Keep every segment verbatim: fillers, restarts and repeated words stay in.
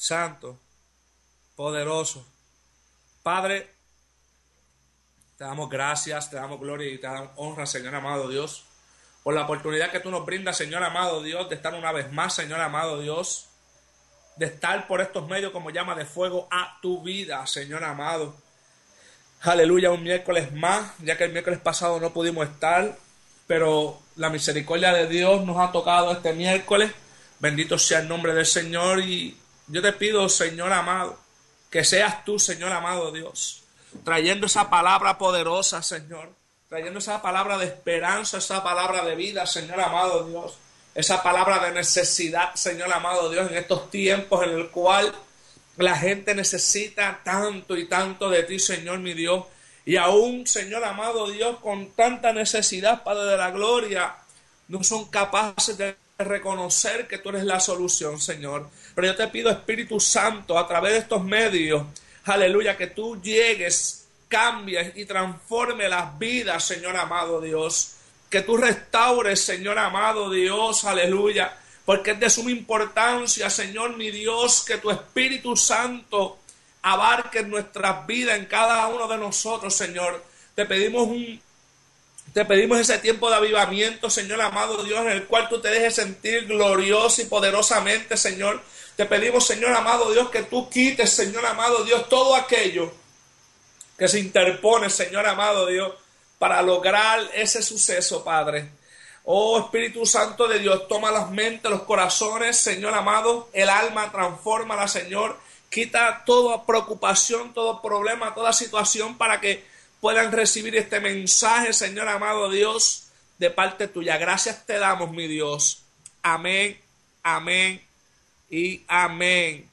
santo, poderoso. Padre, te damos gracias, te damos gloria y te damos honra, Señor amado Dios, por la oportunidad que tú nos brindas, Señor amado Dios, de estar una vez más, Señor amado Dios, de estar por estos medios como llama de fuego a tu vida, Señor amado. Aleluya, un miércoles más, ya que el miércoles pasado no pudimos estar, pero la misericordia de Dios nos ha tocado este miércoles. Bendito sea el nombre del Señor, y yo te pido, Señor amado, que seas tú, Señor amado Dios, trayendo esa palabra poderosa, Señor, trayendo esa palabra de esperanza, esa palabra de vida, Señor amado Dios, esa palabra de necesidad, Señor amado Dios, en estos tiempos en el cual la gente necesita tanto y tanto de ti, Señor mi Dios, y aún, Señor amado Dios, con tanta necesidad, Padre de la gloria, no son capaces de reconocer que tú eres la solución, Señor. Pero yo te pido, Espíritu Santo, a través de estos medios, aleluya, que tú llegues, cambies y transformes las vidas, Señor amado Dios. Que tú restaures, Señor amado Dios, aleluya, porque es de suma importancia, Señor mi Dios, que tu Espíritu Santo abarque nuestras vidas en cada uno de nosotros, Señor. Te pedimos un Te pedimos ese tiempo de avivamiento, Señor amado Dios, en el cual tú te dejes sentir glorioso y poderosamente, Señor. Te pedimos, Señor amado Dios, que tú quites, Señor amado Dios, todo aquello que se interpone, Señor amado Dios, para lograr ese suceso, Padre. Oh Espíritu Santo de Dios, toma las mentes, los corazones, Señor amado, el alma, transfórmala, Señor. Quita toda preocupación, todo problema, toda situación para que puedan recibir este mensaje, Señor amado Dios, de parte tuya. Gracias te damos, mi Dios. Amén, amén y amén.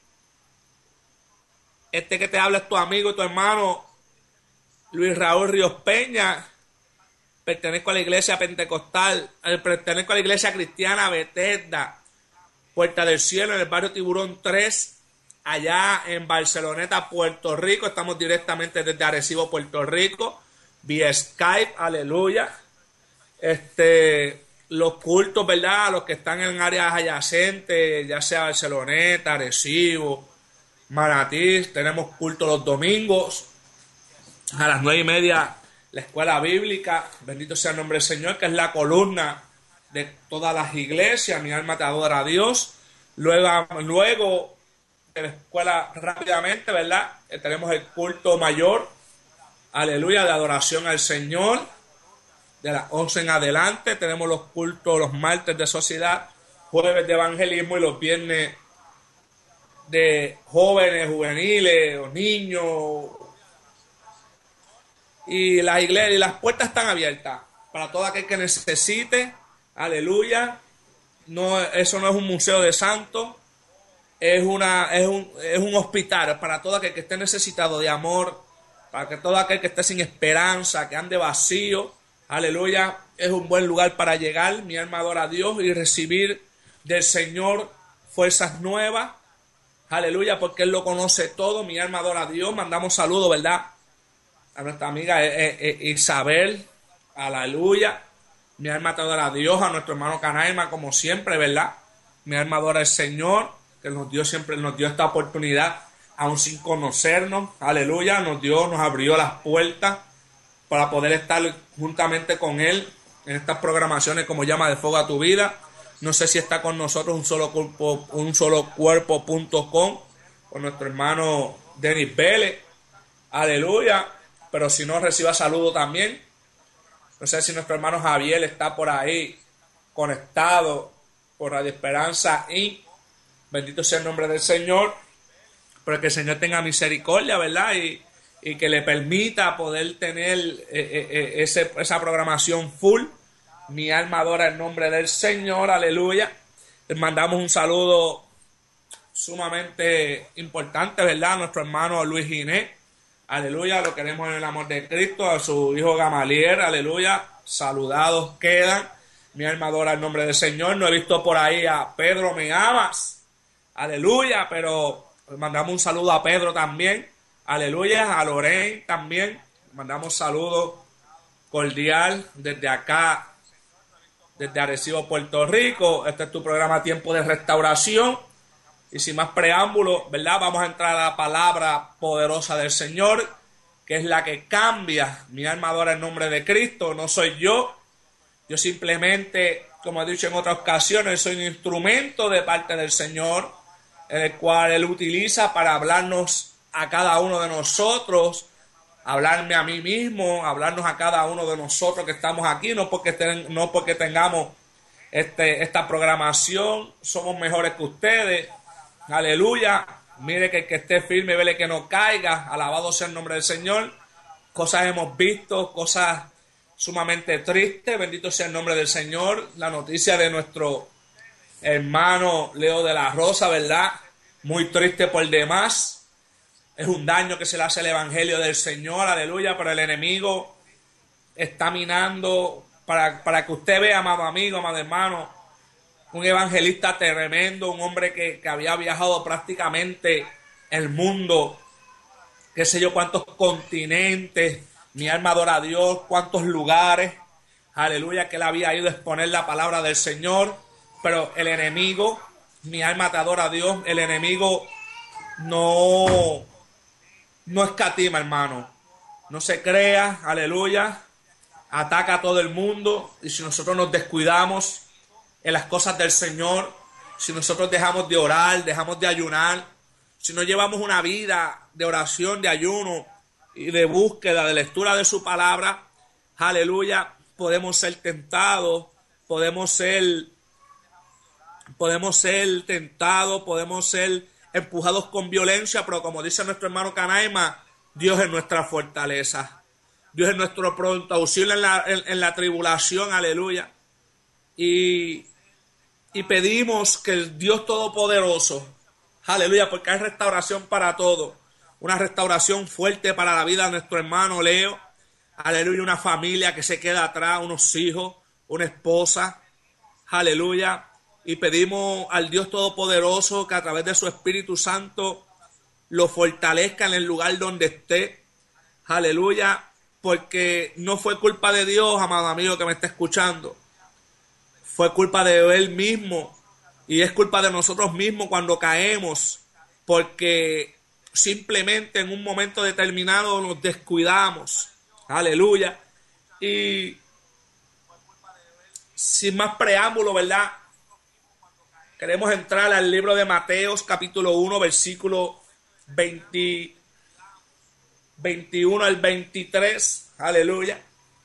Este que te habla es tu amigo y tu hermano Luis Raúl Ríos Peña. Pertenezco a la iglesia pentecostal, pertenezco a la iglesia cristiana Bethesda, Puerta del Cielo, en el barrio Tiburón tres, allá en Barceloneta, Puerto Rico. Estamos directamente desde Arecibo, Puerto Rico, vía Skype, aleluya. Este, los cultos, ¿verdad? Los que están en áreas adyacentes, ya sea Barceloneta, Arecibo, Manatí, tenemos culto los domingos a las nueve y media. La escuela bíblica, bendito sea el nombre del Señor, que es la columna de todas las iglesias. Mi alma te adora a Dios. Luego, luego de la escuela, rápidamente, ¿verdad? Eh, tenemos el culto mayor, aleluya, de adoración al Señor. De las once en adelante tenemos los cultos los martes de sociedad, jueves de evangelismo y los viernes de jóvenes, juveniles, o niños. Y las iglesias y las puertas están abiertas para todo aquel que necesite, aleluya. No, eso no es un museo de santos, es una es un, es un hospital para todo aquel que esté necesitado de amor, para que todo aquel que esté sin esperanza, que ande vacío, aleluya. Es un buen lugar para llegar. Mi alma adora a Dios y recibir del Señor fuerzas nuevas, aleluya, porque Él lo conoce todo. Mi alma adora a Dios. Mandamos saludos, ¿verdad?, a nuestra amiga Isabel, aleluya. Mi alma te adora a Dios, a nuestro hermano Canaima, como siempre, ¿verdad? Mi alma adora al Señor, que nos dio siempre, nos dio esta oportunidad, aún sin conocernos, aleluya, nos dio, nos abrió las puertas para poder estar juntamente con Él en estas programaciones como Llama de Fuego a tu Vida. No sé si está con nosotros un solo cuerpo, un solo cuerpo punto com, con nuestro hermano Denis Vélez, aleluya. Pero si no, reciba saludo también. No sé si nuestro hermano Javier está por ahí conectado por Radio Esperanza y bendito sea el nombre del Señor. Pero que el Señor tenga misericordia, ¿verdad? Y, y que le permita poder tener eh, eh, ese, esa programación full. Mi alma adora el nombre del Señor, aleluya. Les mandamos un saludo sumamente importante, ¿verdad? A nuestro hermano Luis Ginés. Aleluya, lo queremos en el amor de Cristo, a su hijo Gamaliel, aleluya, saludados quedan. Mi alma adora el nombre del Señor. No he visto por ahí a Pedro Me Amas, aleluya, pero mandamos un saludo a Pedro también, aleluya, a Lorén también, mandamos saludo cordial desde acá, desde Arecibo, Puerto Rico. Este es tu programa Tiempo de Restauración. Y sin más preámbulo, ¿verdad? Vamos a entrar a la palabra poderosa del Señor, que es la que cambia. Mi alma adora el nombre de Cristo, no soy yo. Yo simplemente, como he dicho en otras ocasiones, soy un instrumento de parte del Señor, el cual Él utiliza para hablarnos a cada uno de nosotros, hablarme a mí mismo, hablarnos a cada uno de nosotros que estamos aquí, no porque, ten, no porque tengamos este, esta programación, somos mejores que ustedes. Aleluya. Mire que el que esté firme, vele que no caiga. Alabado sea el nombre del Señor. Cosas hemos visto, cosas sumamente tristes. Bendito sea el nombre del Señor. La noticia de nuestro hermano Leo de la Rosa, ¿verdad? Muy triste por demás. Es un daño que se le hace al evangelio del Señor. Aleluya. Pero el enemigo está minando para, para que usted vea, amado amigo, amado hermano, un evangelista tremendo, un hombre que, que había viajado prácticamente el mundo, qué sé yo, cuántos continentes, mi alma adora a Dios, cuántos lugares, aleluya, que él había ido a exponer la palabra del Señor, pero el enemigo, mi alma te adora a Dios, el enemigo no, no escatima, hermano, no se crea, aleluya, ataca a todo el mundo, y si nosotros nos descuidamos en las cosas del Señor, si nosotros dejamos de orar, dejamos de ayunar, si no llevamos una vida de oración, de ayuno y de búsqueda, de lectura de su palabra, aleluya, podemos ser tentados, podemos ser, podemos ser tentados, podemos ser empujados con violencia, pero como dice nuestro hermano Canaima, Dios es nuestra fortaleza, Dios es nuestro pronto auxilio en la, en, en la tribulación, aleluya, y Y pedimos que el Dios Todopoderoso, aleluya, porque hay restauración para todo. Una restauración fuerte para la vida de nuestro hermano Leo. Aleluya, una familia que se queda atrás, unos hijos, una esposa. Aleluya. Y pedimos al Dios Todopoderoso que a través de su Espíritu Santo lo fortalezca en el lugar donde esté. Aleluya. Porque no fue culpa de Dios, amado amigo que me está escuchando. Fue culpa de él mismo y es culpa de nosotros mismos cuando caemos, porque simplemente en un momento determinado nos descuidamos. Aleluya. Y sin más preámbulo, ¿verdad? Queremos entrar al libro de Mateos, capítulo uno, versículo veinte, veintiuno al veintitrés. Aleluya.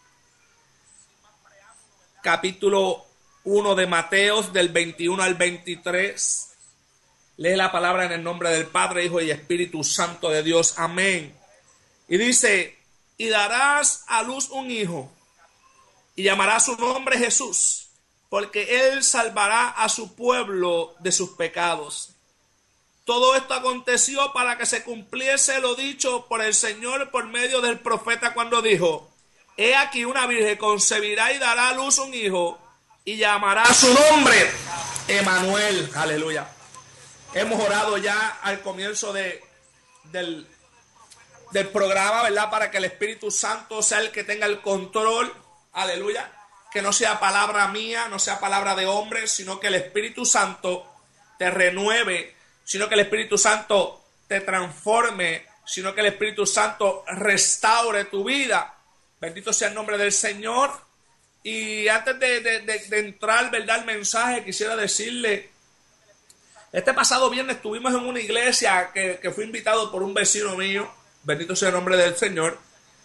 Capítulo uno de Mateos, del veintiuno al veintitrés. Lee la palabra en el nombre del Padre, Hijo y Espíritu Santo de Dios. Amén. Y dice: y darás a luz un hijo, y llamarás su nombre Jesús, porque él salvará a su pueblo de sus pecados. Todo esto aconteció para que se cumpliese lo dicho por el Señor por medio del profeta cuando dijo: he aquí una virgen concebirá y dará a luz un hijo, y llamará su nombre Emanuel. Aleluya. Hemos orado ya al comienzo de, del, del programa, ¿verdad? Para que el Espíritu Santo sea el que tenga el control. Aleluya. Que no sea palabra mía, no sea palabra de hombre, sino que el Espíritu Santo te renueve, sino que el Espíritu Santo te transforme, sino que el Espíritu Santo restaure tu vida. Bendito sea el nombre del Señor. Y antes de, de, de, de entrar, ¿verdad?, al mensaje, quisiera decirle, este pasado viernes estuvimos en una iglesia que, que fui invitado por un vecino mío, bendito sea el nombre del Señor,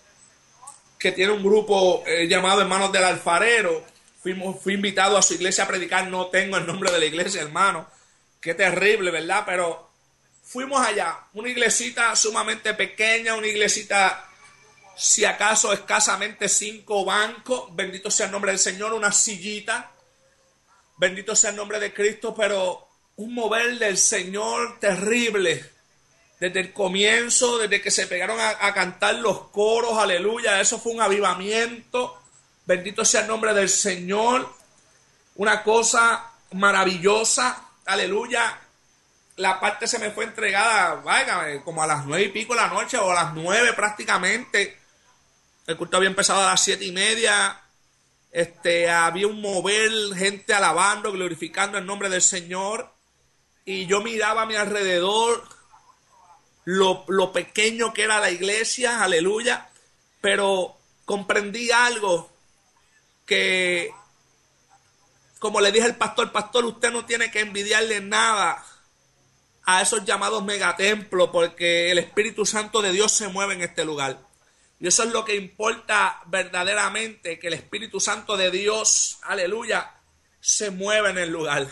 que tiene un grupo eh, llamado Hermanos del Alfarero. Fuimos, fui invitado a su iglesia a predicar, no tengo el nombre de la iglesia, hermano, qué terrible, ¿verdad? Pero fuimos allá, una iglesita sumamente pequeña, una iglesita, si acaso escasamente cinco bancos, bendito sea el nombre del Señor, una sillita, bendito sea el nombre de Cristo, pero un mover del Señor terrible, desde el comienzo, desde que se pegaron a, a cantar los coros, aleluya, eso fue un avivamiento, bendito sea el nombre del Señor, una cosa maravillosa, aleluya. La parte se me fue entregada, vaya, como a las nueve y pico de la noche, o a las nueve prácticamente. El culto había empezado a las siete y media. Este, había un mover, gente alabando, glorificando el nombre del Señor. y yo miraba a mi alrededor lo, lo pequeño que era la iglesia, aleluya, pero comprendí algo que, como le dije al pastor, pastor, usted no tiene que envidiarle nada a esos llamados megatemplos, porque el Espíritu Santo de Dios se mueve en este lugar. Y eso es lo que importa verdaderamente, que el Espíritu Santo de Dios, aleluya, se mueve en el lugar.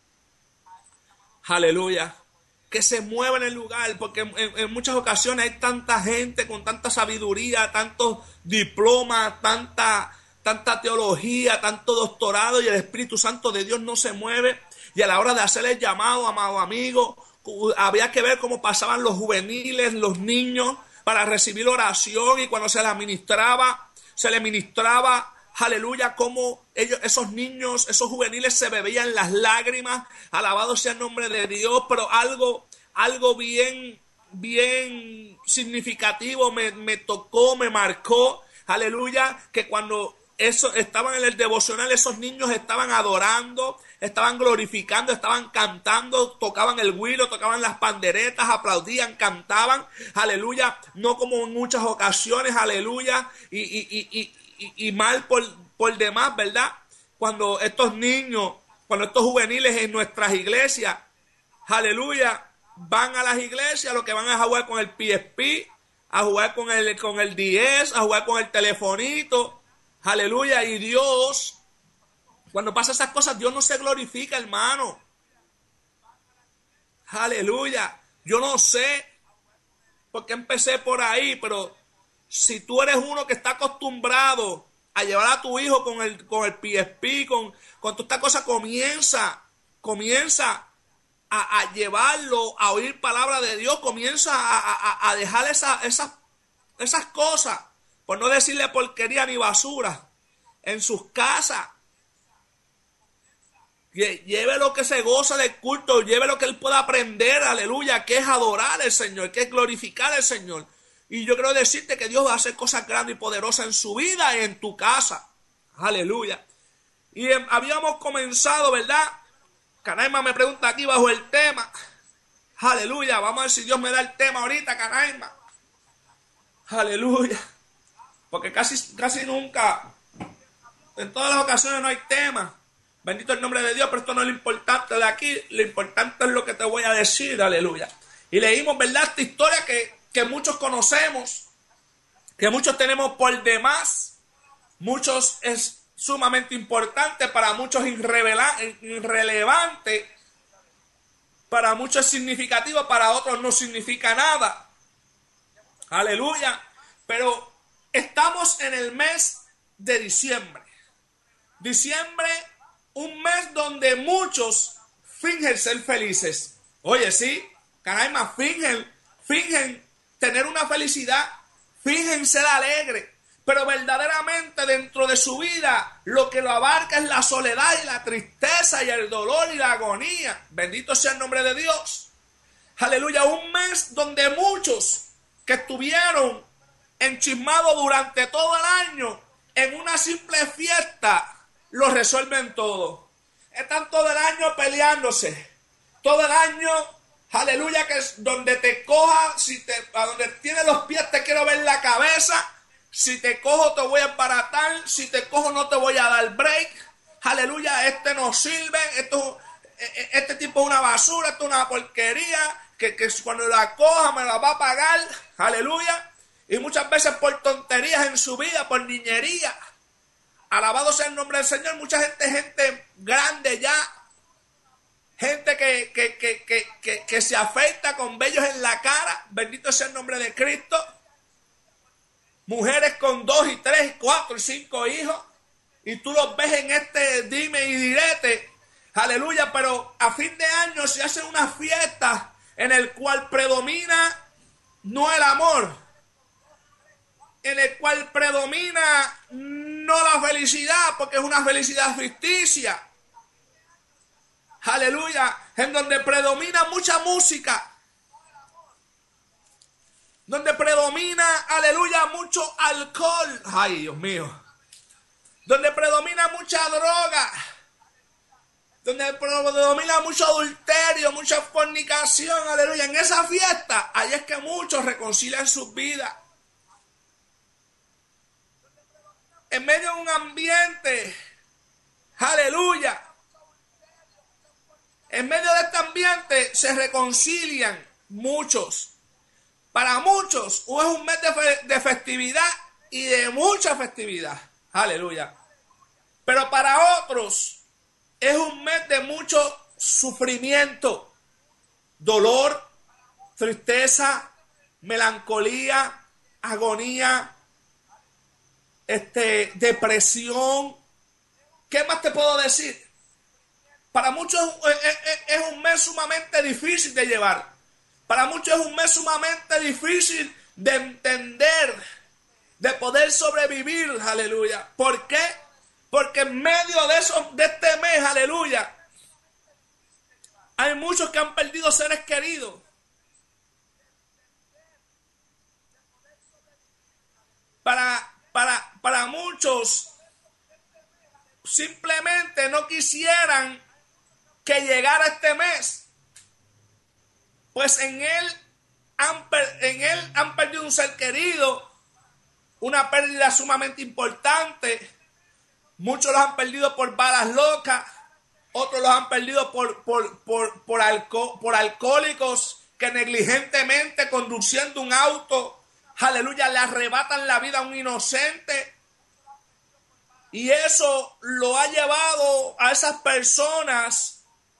Aleluya. Que se mueva en el lugar, porque en, en muchas ocasiones hay tanta gente con tanta sabiduría, tantos diplomas, tanta, tanta teología, tanto doctorado, y el Espíritu Santo de Dios no se mueve. Y a la hora de hacer el llamado, amado amigo, había que ver cómo pasaban los juveniles, los niños, para recibir oración, y cuando se les ministraba, se les ministraba, aleluya, cómo ellos, esos niños, esos juveniles se bebían las lágrimas, alabado sea el nombre de Dios, pero algo, algo bien, bien significativo me, me tocó, me marcó, aleluya, que cuando eso, estaban en el devocional, esos niños estaban adorando, estaban glorificando, estaban cantando, tocaban el güiro, tocaban las panderetas, aplaudían, cantaban, aleluya, no como en muchas ocasiones, aleluya, y, y, y, y, y mal por, por demás, ¿verdad? Cuando estos niños, cuando estos juveniles en nuestras iglesias, aleluya, van a las iglesias, lo que van a jugar con el P S P, a jugar con el, con el diez, a jugar con el telefonito, aleluya, y Dios, cuando pasa esas cosas, Dios no se glorifica, hermano. Aleluya. Yo no sé por qué empecé por ahí, pero si tú eres uno que está acostumbrado a llevar a tu hijo con el, con el P S P, con, con toda esta cosa, comienza, comienza a, a llevarlo a oír palabra de Dios, comienza a, a, a dejar esa, esas, esas cosas, por no decirle porquería ni basura, en sus casas. Lleve lo que se goza del culto, lleve lo que él pueda aprender, aleluya, que es adorar al Señor, que es glorificar al Señor. Y yo quiero decirte que Dios va a hacer cosas grandes y poderosas en su vida y en tu casa. Aleluya. Y eh, habíamos comenzado, ¿verdad? Canaima me pregunta aquí bajo el tema. Aleluya. Vamos a ver si Dios me da el tema ahorita, Canaima. Aleluya. Porque casi, casi nunca, en todas las ocasiones no hay tema. Bendito el nombre de Dios, pero esto no es lo importante de aquí. Lo importante es lo que te voy a decir, aleluya. Y leímos, ¿verdad?, esta historia que, que muchos conocemos, que muchos tenemos por demás. Muchos es sumamente importante, para muchos irrelevante, para muchos es significativo, para otros no significa nada. Aleluya. Pero estamos en el mes de diciembre. Diciembre, un mes donde muchos fingen ser felices. Oye, sí, Canaima, fingen, fingen tener una felicidad, fingen ser alegres, pero verdaderamente dentro de su vida lo que lo abarca es la soledad y la tristeza y el dolor y la agonía. Bendito sea el nombre de Dios. Aleluya, un mes donde muchos que estuvieron enchismados durante todo el año en una simple fiesta, lo resuelven todo. Están todo el año peleándose. Todo el año, aleluya, que es donde te coja, si te, a donde tienes los pies te quiero ver la cabeza. Si te cojo te voy a embaratar. Si te cojo no te voy a dar break. Aleluya, este no sirve. Esto, este tipo es una basura, esto es una porquería. Que, que cuando la coja me la va a pagar. Aleluya. Y muchas veces por tonterías en su vida, por niñería. Alabado sea el nombre del Señor. Mucha gente, gente grande ya, gente que, que, que, que, que, que se afeita con vellos en la cara. Bendito sea el nombre de Cristo. Mujeres con dos y tres y cuatro y cinco hijos. Y tú los ves en este dime y direte. Aleluya. Pero a fin de año se hace una fiesta en el cual predomina no el amor, en el cual predomina no la felicidad, porque es una felicidad ficticia. Aleluya. En donde predomina mucha música, donde predomina, aleluya, mucho alcohol. Ay, Dios mío. Donde predomina mucha droga, donde predomina mucho adulterio, mucha fornicación, aleluya. En esa fiesta, ahí es que muchos reconcilian sus vidas. En medio de un ambiente, aleluya. En medio de este ambiente se reconcilian muchos. Para muchos es un mes de, fe, de festividad y de mucha festividad. Aleluya. Pero para otros es un mes de mucho sufrimiento, dolor, tristeza, melancolía, agonía, este, depresión. ¿Qué más te puedo decir? Para muchos es un mes sumamente difícil de llevar. Para muchos es un mes sumamente difícil de entender, de poder sobrevivir, aleluya. ¿Por qué? Porque en medio de, eso, de este mes, aleluya, hay muchos que han perdido seres queridos. Para, para, para muchos, simplemente no quisieran que llegara este mes, pues en él han, en él han perdido un ser querido, una pérdida sumamente importante. Muchos los han perdido por balas locas, otros los han perdido por, por, por, por, alco, por alcohólicos que negligentemente conduciendo un auto, aleluya, le arrebatan la vida a un inocente. Y eso lo ha llevado a esas personas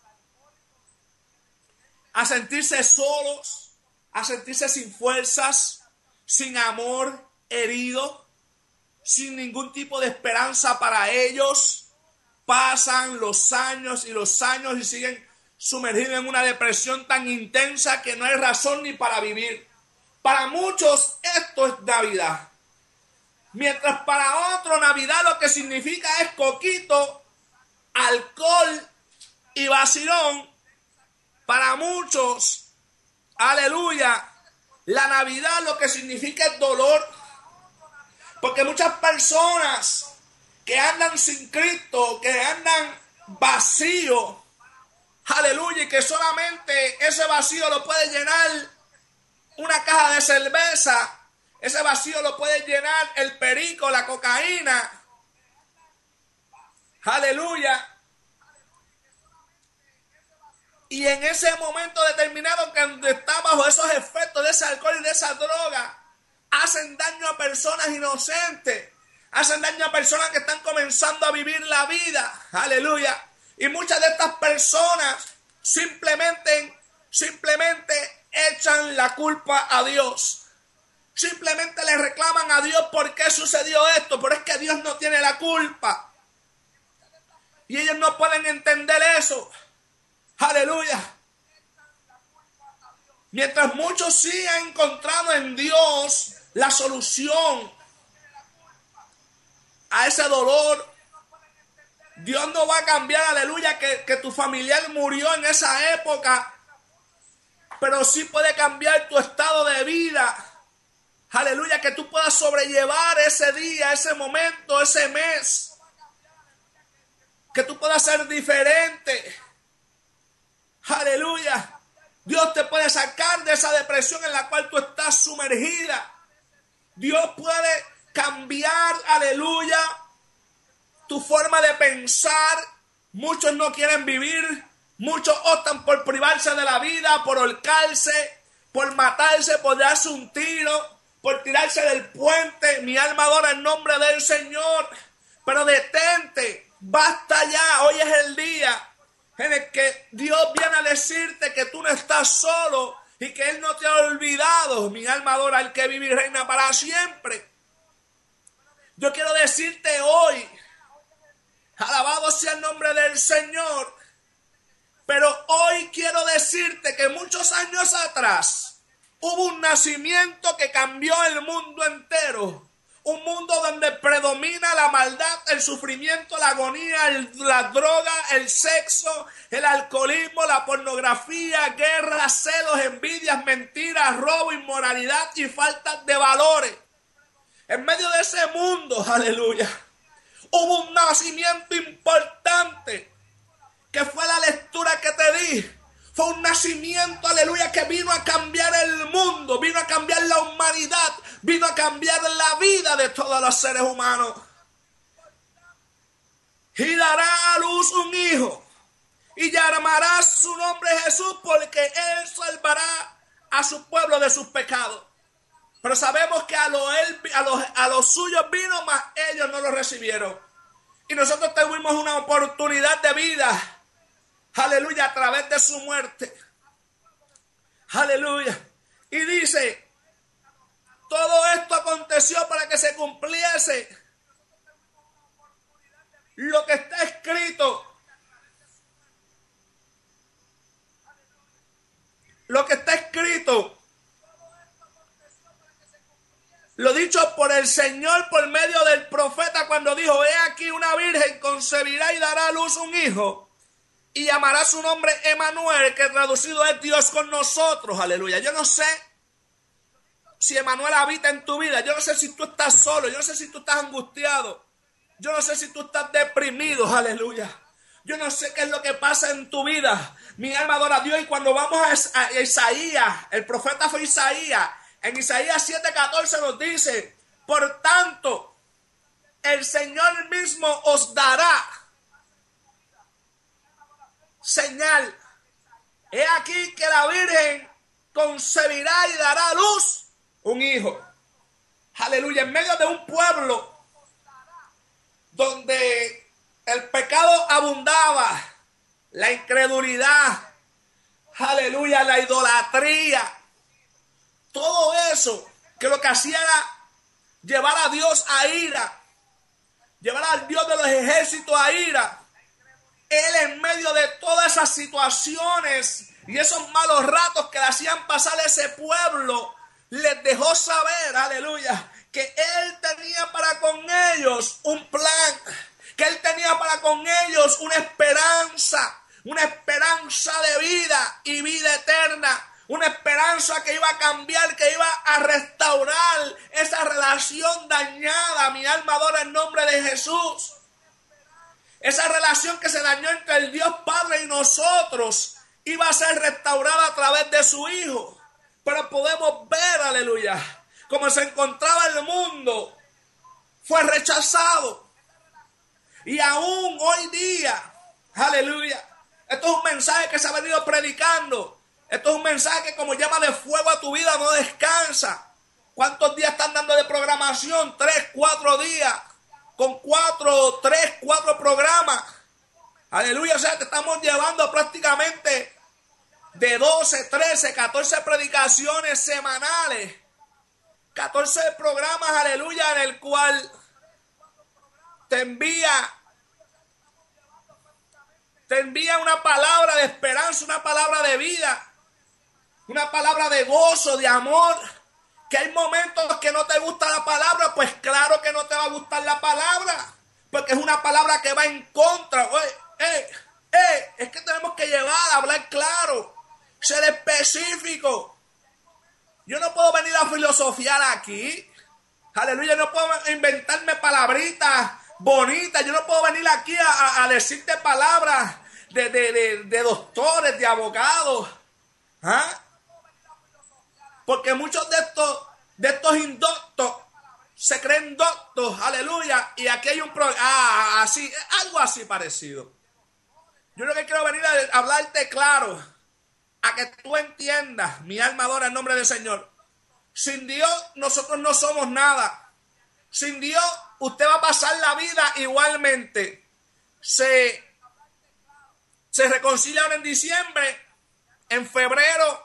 a sentirse solos, a sentirse sin fuerzas, sin amor, heridos, sin ningún tipo de esperanza para ellos. Pasan los años y los años y siguen sumergidos en una depresión tan intensa que no hay razón ni para vivir. Para muchos esto es Navidad. Mientras para otros Navidad lo que significa es coquito, alcohol y vacilón. Para muchos, aleluya, la Navidad lo que significa es dolor. Porque muchas personas que andan sin Cristo, que andan vacíos, aleluya, y que solamente ese vacío lo puede llenar una caja de cerveza, ese vacío lo puede llenar el perico, la cocaína, aleluya. Y en ese momento determinado que está bajo esos efectos de ese alcohol y de esa droga, hacen daño a personas inocentes, hacen daño a personas que están comenzando a vivir la vida, aleluya. Y muchas de estas personas simplemente, simplemente echan la culpa a Dios. Simplemente le reclaman a Dios por qué sucedió esto, pero es que Dios no tiene la culpa. Y ellos no pueden entender eso. Aleluya. Mientras muchos sí han encontrado en Dios la solución a ese dolor, Dios no va a cambiar, aleluya, que, que tu familiar murió en esa época, pero sí puede cambiar tu estado de vida. Aleluya, que tú puedas sobrellevar ese día, ese momento, ese mes. Que tú puedas ser diferente. Aleluya. Dios te puede sacar de esa depresión en la cual tú estás sumergida. Dios puede cambiar, aleluya, tu forma de pensar. Muchos no quieren vivir. Muchos optan por privarse de la vida, por ahorcarse, por matarse, por darse un tiro, por tirarse del puente. Mi alma adora el nombre del Señor. Pero detente, basta ya. Hoy es el día en el que Dios viene a decirte que tú no estás solo y que Él no te ha olvidado. Mi alma adora al que vive y reina para siempre. Yo quiero decirte hoy, alabado sea el nombre del Señor, pero hoy quiero decirte que muchos años atrás hubo un nacimiento que cambió el mundo entero. Un mundo donde predomina la maldad, el sufrimiento, la agonía, el, la droga, el sexo, el alcoholismo, la pornografía, guerras, celos, envidias, mentiras, robo, inmoralidad y falta de valores. En medio de ese mundo, aleluya, hubo un nacimiento importante que fue la lectura que te di. Fue un nacimiento, aleluya, que vino a cambiar el mundo, vino a cambiar la humanidad, vino a cambiar la vida de todos los seres humanos. Y dará a luz un hijo, y llamará su nombre Jesús, porque él salvará a su pueblo de sus pecados. Pero sabemos que a los, a los, a los suyos vino, mas ellos no lo recibieron. Y nosotros tuvimos una oportunidad de vida. Aleluya, a través de su muerte. Aleluya. Y dice, todo esto aconteció para que se cumpliese lo que está escrito. Lo que está escrito. Lo dicho por el Señor por medio del profeta cuando dijo, he aquí una virgen concebirá y dará a luz un hijo. Y llamará su nombre Emanuel, que traducido es Dios con nosotros. Aleluya. Yo no sé si Emanuel habita en tu vida. Yo no sé si tú estás solo. Yo no sé si tú estás angustiado. Yo no sé si tú estás deprimido. Aleluya. Yo no sé qué es lo que pasa en tu vida. Mi alma adora a Dios. Y cuando vamos a Isaías, el profeta fue Isaías. En Isaías siete catorce nos dice, por tanto, el Señor mismo os dará señal. He aquí que la Virgen concebirá y dará a luz un hijo. Aleluya. En medio de un pueblo donde el pecado abundaba, la incredulidad, aleluya, la idolatría, todo eso que lo que hacía era llevar a Dios a ira, llevar al Dios de los ejércitos a ira. Él en medio de todas esas situaciones y esos malos ratos que le hacían pasar a ese pueblo, les dejó saber, aleluya, que Él tenía para con ellos un plan, que Él tenía para con ellos una esperanza, una esperanza de vida y vida eterna, una esperanza que iba a cambiar, que iba a restaurar esa relación dañada. Mi alma adora el nombre de Jesús. Esa relación que se dañó entre el Dios Padre y nosotros iba a ser restaurada a través de su Hijo. Pero podemos ver, aleluya, cómo se encontraba el mundo. Fue rechazado. Y aún hoy día, aleluya, esto es un mensaje que se ha venido predicando. Esto es un mensaje que como llama de fuego a tu vida no descansa. ¿Cuántos días están dando de programación? Tres, cuatro días. Con cuatro, tres, cuatro programas. Aleluya. O sea, te estamos llevando prácticamente de doce, trece, catorce predicaciones semanales. catorce programas, aleluya, en el cual te envía, te envía una palabra de esperanza, una palabra de vida, una palabra de gozo, de amor. Que hay momentos que no te gusta la palabra, pues claro que no te va a gustar la palabra, porque es una palabra que va en contra. Oye, eh, eh, es que tenemos que llevar a hablar claro, ser específico. Yo no puedo venir a filosofiar aquí. Aleluya, no puedo inventarme palabritas bonitas. Yo no puedo venir aquí a, a, a decirte palabras de, de, de, de doctores, de abogados. ¿Ah? Porque muchos de estos, de estos indoctos se creen doctos, aleluya, y aquí hay un problema, ah, así, algo así parecido. Yo lo que quiero venir a hablarte claro, a que tú entiendas, mi alma adora el nombre del Señor. Sin Dios nosotros no somos nada. Sin Dios usted va a pasar la vida igualmente. Se, se reconciliaron en diciembre, en febrero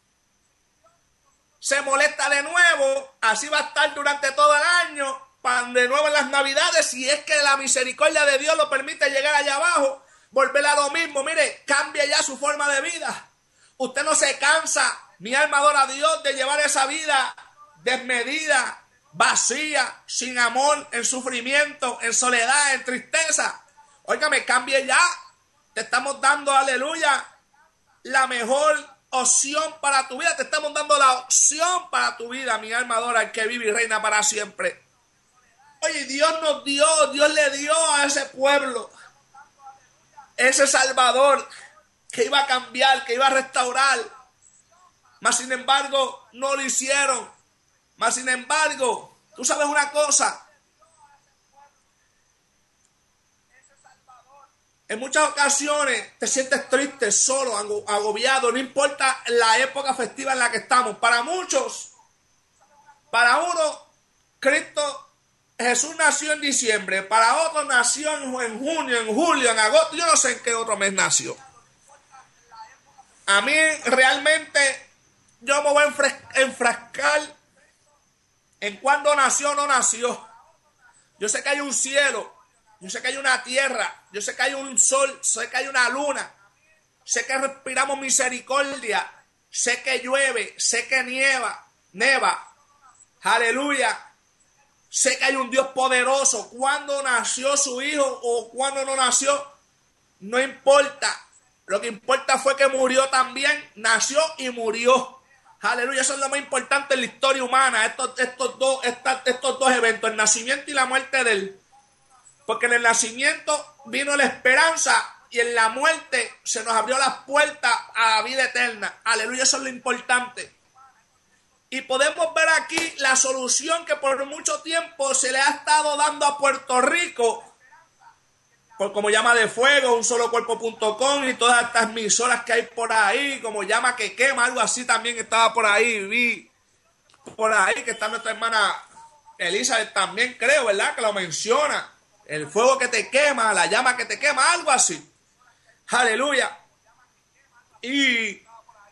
se molesta de nuevo, así va a estar durante todo el año, para de nuevo en las navidades, si es que la misericordia de Dios lo permite llegar allá abajo, volver a lo mismo. Mire, cambia ya su forma de vida. Usted no se cansa, mi alma adora a Dios, de llevar esa vida desmedida, vacía, sin amor, en sufrimiento, en soledad, en tristeza. Óigame, cambie ya. Te estamos dando, aleluya, la mejor opción para tu vida. Te estamos dando la opción para tu vida, mi alma adora al que vive y reina para siempre. Oye, Dios nos dio, Dios le dio a ese pueblo ese Salvador que iba a cambiar, que iba a restaurar. Mas sin embargo, no lo hicieron. Mas sin embargo, tú sabes una cosa. En muchas ocasiones te sientes triste, solo, agobiado, no importa la época festiva en la que estamos. Para muchos, para uno, Cristo, Jesús nació en diciembre, para otro nació en junio, en julio, en agosto, yo no sé en qué otro mes nació. A mí realmente yo me voy a enfrascar en cuándo nació o no nació. Yo sé que hay un cielo, yo sé que hay una tierra, yo sé que hay un sol, sé que hay una luna, sé que respiramos misericordia, sé que llueve, sé que nieva, neva, aleluya. Sé que hay un Dios poderoso. Cuando nació su hijo o cuando no nació, no importa. Lo que importa fue que murió también, nació y murió. Aleluya, eso es lo más importante en la historia humana, estos, estos, dos, estos, estos dos eventos, el nacimiento y la muerte de él. Porque en el nacimiento vino la esperanza y en la muerte se nos abrió las puertas a la vida eterna. Aleluya, eso es lo importante. Y podemos ver aquí la solución que por mucho tiempo se le ha estado dando a Puerto Rico, por como Llama de Fuego, un solo cuerpo punto com y todas estas emisoras que hay por ahí, como Llama que Quema, algo así también estaba por ahí, vi por ahí que está nuestra hermana Elizabeth también, creo, ¿verdad? Que lo menciona, el fuego que te quema, la llama que te quema, algo así. Aleluya. Y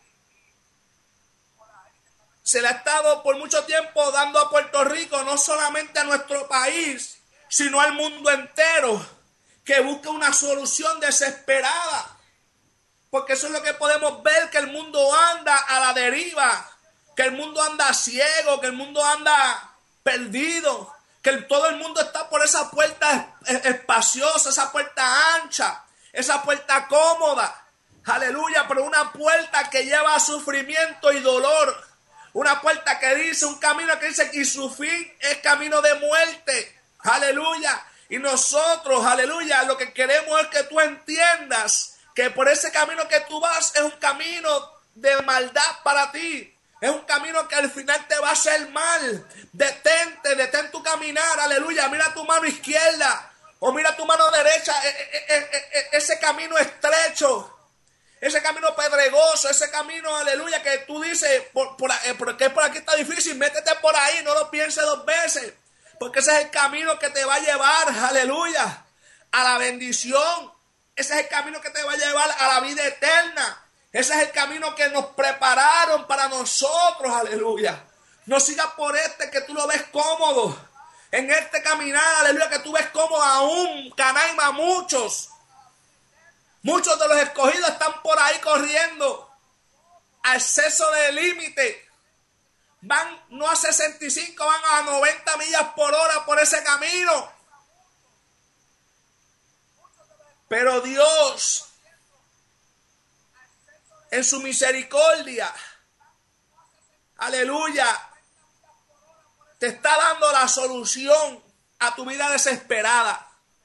se le ha estado por mucho tiempo dando a Puerto Rico, no solamente a nuestro país, sino al mundo entero, que busca una solución desesperada. Porque eso es lo que podemos ver, que el mundo anda a la deriva, que el mundo anda ciego, que el mundo anda perdido, que el, todo el mundo está por esa puerta espaciosa, esa puerta ancha, esa puerta cómoda. Aleluya, pero una puerta que lleva a sufrimiento y dolor. Una puerta que dice, un camino que dice que su fin es camino de muerte. Aleluya. Y nosotros, aleluya, lo que queremos es que tú entiendas que por ese camino que tú vas es un camino de maldad para ti. Es un camino que al final te va a hacer mal. Detente, detén tu caminar, aleluya. Mira tu mano izquierda o mira tu mano derecha. Ese camino estrecho. Ese camino pedregoso, ese camino, aleluya, que tú dices, por, por, eh, porque por aquí está difícil, métete por ahí, no lo pienses dos veces. Porque ese es el camino que te va a llevar, aleluya, a la bendición. Ese es el camino que te va a llevar a la vida eterna. Ese es el camino que nos prepararon para nosotros, aleluya. No sigas por este que tú lo ves cómodo. En este caminar, aleluya, que tú ves cómodo aún, canaima, muchos. Muchos de los escogidos están por ahí corriendo a exceso de límite. Van no a sesenta y cinco, van a noventa millas por hora por ese camino. Pero Dios, en su misericordia, aleluya, te está dando la solución a tu vida desesperada.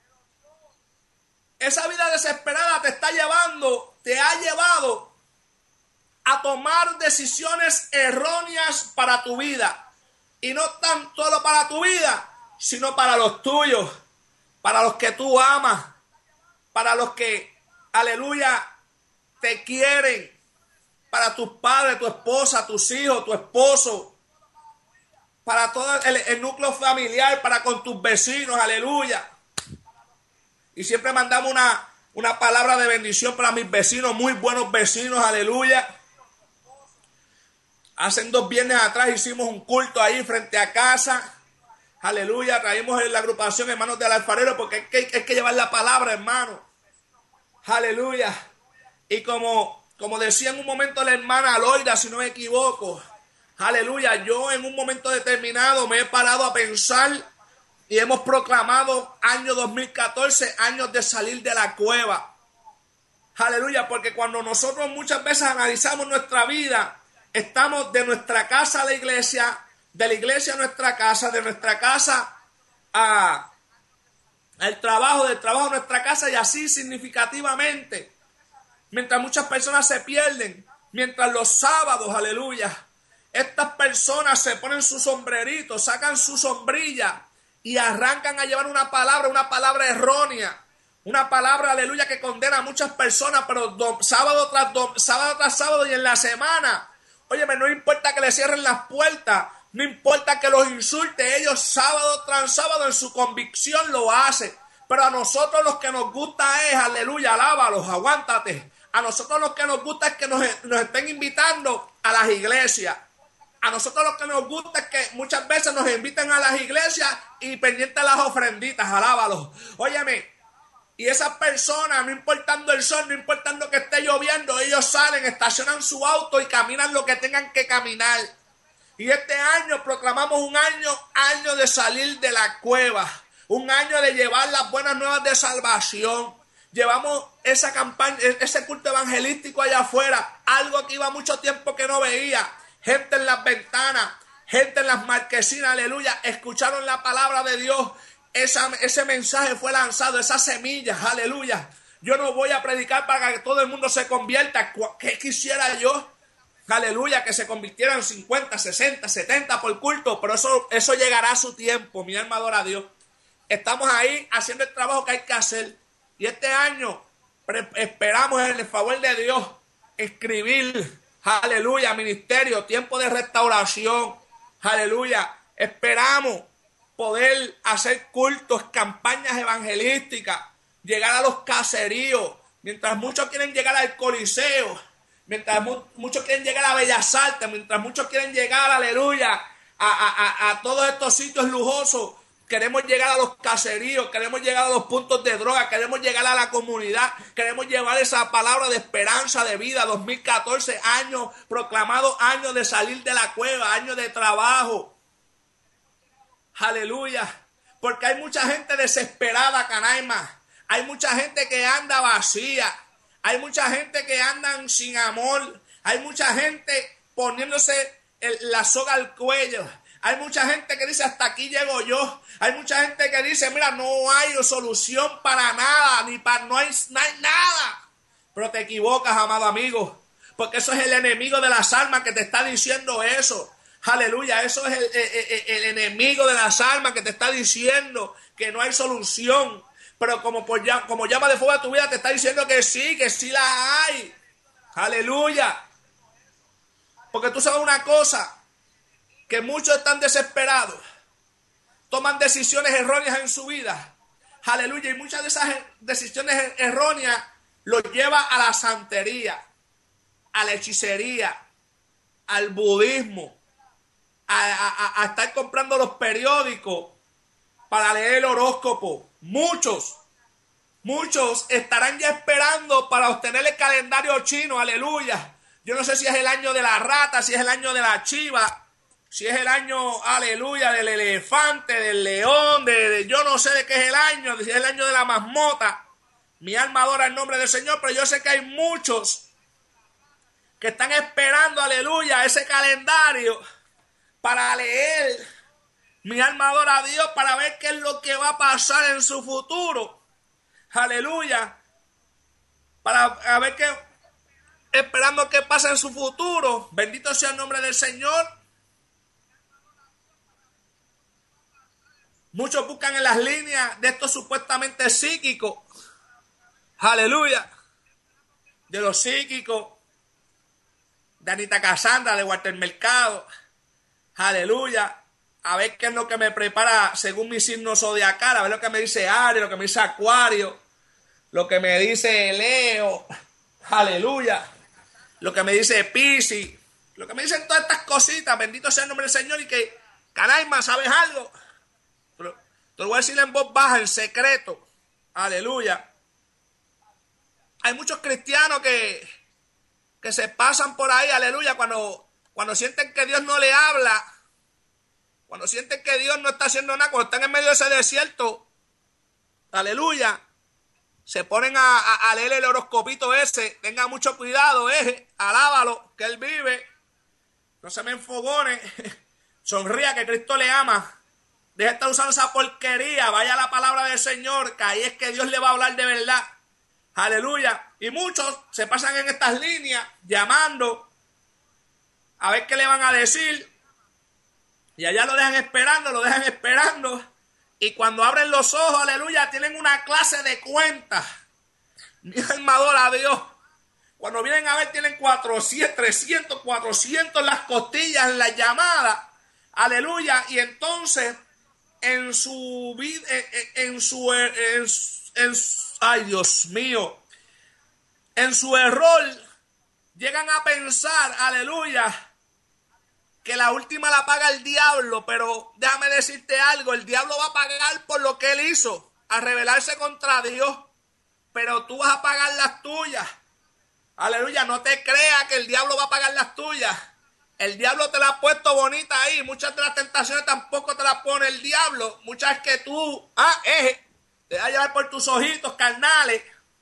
Esa vida desesperada te está llevando, te ha llevado a tomar decisiones erróneas para tu vida. Y no tan solo para tu vida, sino para los tuyos, para los que tú amas, para los que, aleluya, te quieren, para tus padres, tu esposa, tus hijos, tu esposo, para todo el, el núcleo familiar, para con tus vecinos, aleluya. Y siempre mandamos una, una palabra de bendición para mis vecinos, muy buenos vecinos, aleluya. Hace dos viernes atrás hicimos un culto ahí frente a casa, aleluya. Traímos en la agrupación Hermanos del Alfarero porque hay que, hay que llevar la palabra, hermano, aleluya. Y como, como decía en un momento la hermana Loida, si no me equivoco, aleluya, yo en un momento determinado me he parado a pensar y hemos proclamado año dos mil catorce, años de salir de la cueva. Aleluya, porque cuando nosotros muchas veces analizamos nuestra vida, estamos de nuestra casa a la iglesia, de la iglesia a nuestra casa, de nuestra casa a, el trabajo, del trabajo a nuestra casa y así significativamente. Mientras muchas personas se pierden, mientras los sábados, aleluya, estas personas se ponen su sombrerito, sacan su sombrilla y arrancan a llevar una palabra, una palabra errónea, una palabra, aleluya, que condena a muchas personas, pero do, sábado, tras do, sábado tras sábado y en la semana, óyeme, no importa que le cierren las puertas, no importa que los insulte, ellos sábado tras sábado en su convicción lo hacen. Pero a nosotros los que nos gusta es, aleluya, alábalos, aguántate. A nosotros lo que nos gusta es que nos, nos estén invitando a las iglesias. A nosotros lo que nos gusta es que muchas veces nos invitan a las iglesias y pendientes las ofrenditas, alábalos. Óyeme, y esas personas, no importando el sol, no importando que esté lloviendo, ellos salen, estacionan su auto y caminan lo que tengan que caminar. Y este año proclamamos un año, año de salir de la cueva. Un año de llevar las buenas nuevas de salvación. Llevamos esa campaña, ese culto evangelístico allá afuera. Algo que iba mucho tiempo que no veía. Gente en las ventanas, gente en las marquesinas, aleluya. Escucharon la palabra de Dios. Esa, ese mensaje fue lanzado, esas semillas, aleluya. Yo no voy a predicar para que todo el mundo se convierta. ¿Qué quisiera yo? Aleluya, que se convirtieran cincuenta, sesenta, setenta por culto. Pero eso, eso llegará a su tiempo, mi alma adora a Dios. Estamos ahí haciendo el trabajo que hay que hacer. Y este año esperamos en el favor de Dios escribir, aleluya, ministerio, tiempo de restauración, aleluya. Esperamos poder hacer cultos, campañas evangelísticas, llegar a los caseríos, mientras muchos quieren llegar al Coliseo, mientras mu muchos quieren llegar a Bellas Artes, mientras muchos quieren llegar, aleluya, a, a, a, a todos estos sitios lujosos. Queremos llegar a los caseríos, queremos llegar a los puntos de droga, queremos llegar a la comunidad, queremos llevar esa palabra de esperanza de vida. Dos mil catorce años, proclamado año de salir de la cueva, año de trabajo. Aleluya. Porque hay mucha gente desesperada, Canaima. Hay mucha gente que anda vacía. Hay mucha gente que andan sin amor. Hay mucha gente poniéndose el, la soga al cuello. Hay mucha gente que dice, hasta aquí llego yo. Hay mucha gente que dice, mira, no hay solución para nada, ni para no hay, no hay nada. Pero te equivocas, amado amigo, porque eso es el enemigo de las almas que te está diciendo eso. Aleluya, eso es el, el, el, el enemigo de las almas que te está diciendo que no hay solución. Pero como, por, como llama de fuego a tu vida, te está diciendo que sí, que sí la hay. Aleluya. Porque tú sabes una cosa, que muchos están desesperados, toman decisiones erróneas en su vida, aleluya, y muchas de esas decisiones erróneas los lleva a la santería, a la hechicería, al budismo, a, a, a estar comprando los periódicos para leer el horóscopo. Muchos, muchos estarán ya esperando para obtener el calendario chino, aleluya. Yo no sé si es el año de la rata, si es el año de la chiva, si es el año, aleluya, del elefante, del león, de, de yo no sé de qué es el año, si es el año de la marmota. Mi alma adora el nombre del Señor, pero yo sé que hay muchos que están esperando, aleluya, ese calendario para leer. Mi alma adora a Dios para ver qué es lo que va a pasar en su futuro. Aleluya. Para a ver qué, esperando qué pasa en su futuro. Bendito sea el nombre del Señor. Muchos buscan en las líneas de estos supuestamente psíquicos. Aleluya. De los psíquicos. De Anita Casandra, de Walter Mercado. Aleluya. A ver qué es lo que me prepara según mi signo zodiacal. A ver lo que me dice Aries, lo que me dice Acuario. Lo que me dice Leo. Aleluya. Lo que me dice Piscis. Lo que me dicen todas estas cositas. Bendito sea el nombre del Señor. Y que, Canaima, ¿sabes algo? Pero te lo voy a decir en voz baja, en secreto. Aleluya. Hay muchos cristianos que, que se pasan por ahí, aleluya, cuando, cuando sienten que Dios no le habla, cuando sienten que Dios no está haciendo nada, cuando están en medio de ese desierto, aleluya, se ponen a, a, a leer el horoscopito ese. Tenga mucho cuidado, eh, alábalo, que Él vive. No se me enfogone. Sonría, que Cristo le ama. Deje de estar usando esa porquería. Vaya a la palabra del Señor, que ahí es que Dios le va a hablar de verdad. Aleluya. Y muchos se pasan en estas líneas llamando a ver qué le van a decir. Y allá lo dejan esperando, lo dejan esperando. Y cuando abren los ojos, aleluya, tienen una clase de cuentas. Mi alma adora a Dios. Cuando vienen a ver, tienen cuatrocientos, trescientos, cuatrocientos en las costillas, en las llamadas. Aleluya. Y entonces, en su vida, en, en su, en, en, ay Dios mío, en su error, llegan a pensar, aleluya, que la última la paga el diablo. Pero déjame decirte algo, el diablo va a pagar por lo que él hizo, a rebelarse contra Dios, pero tú vas a pagar las tuyas. Aleluya, no te creas que el diablo va a pagar las tuyas. El diablo te la ha puesto bonita ahí. Muchas de las tentaciones tampoco te las pone el diablo. Muchas que tú, ah, eh, te vas a llevar por tus ojitos carnales.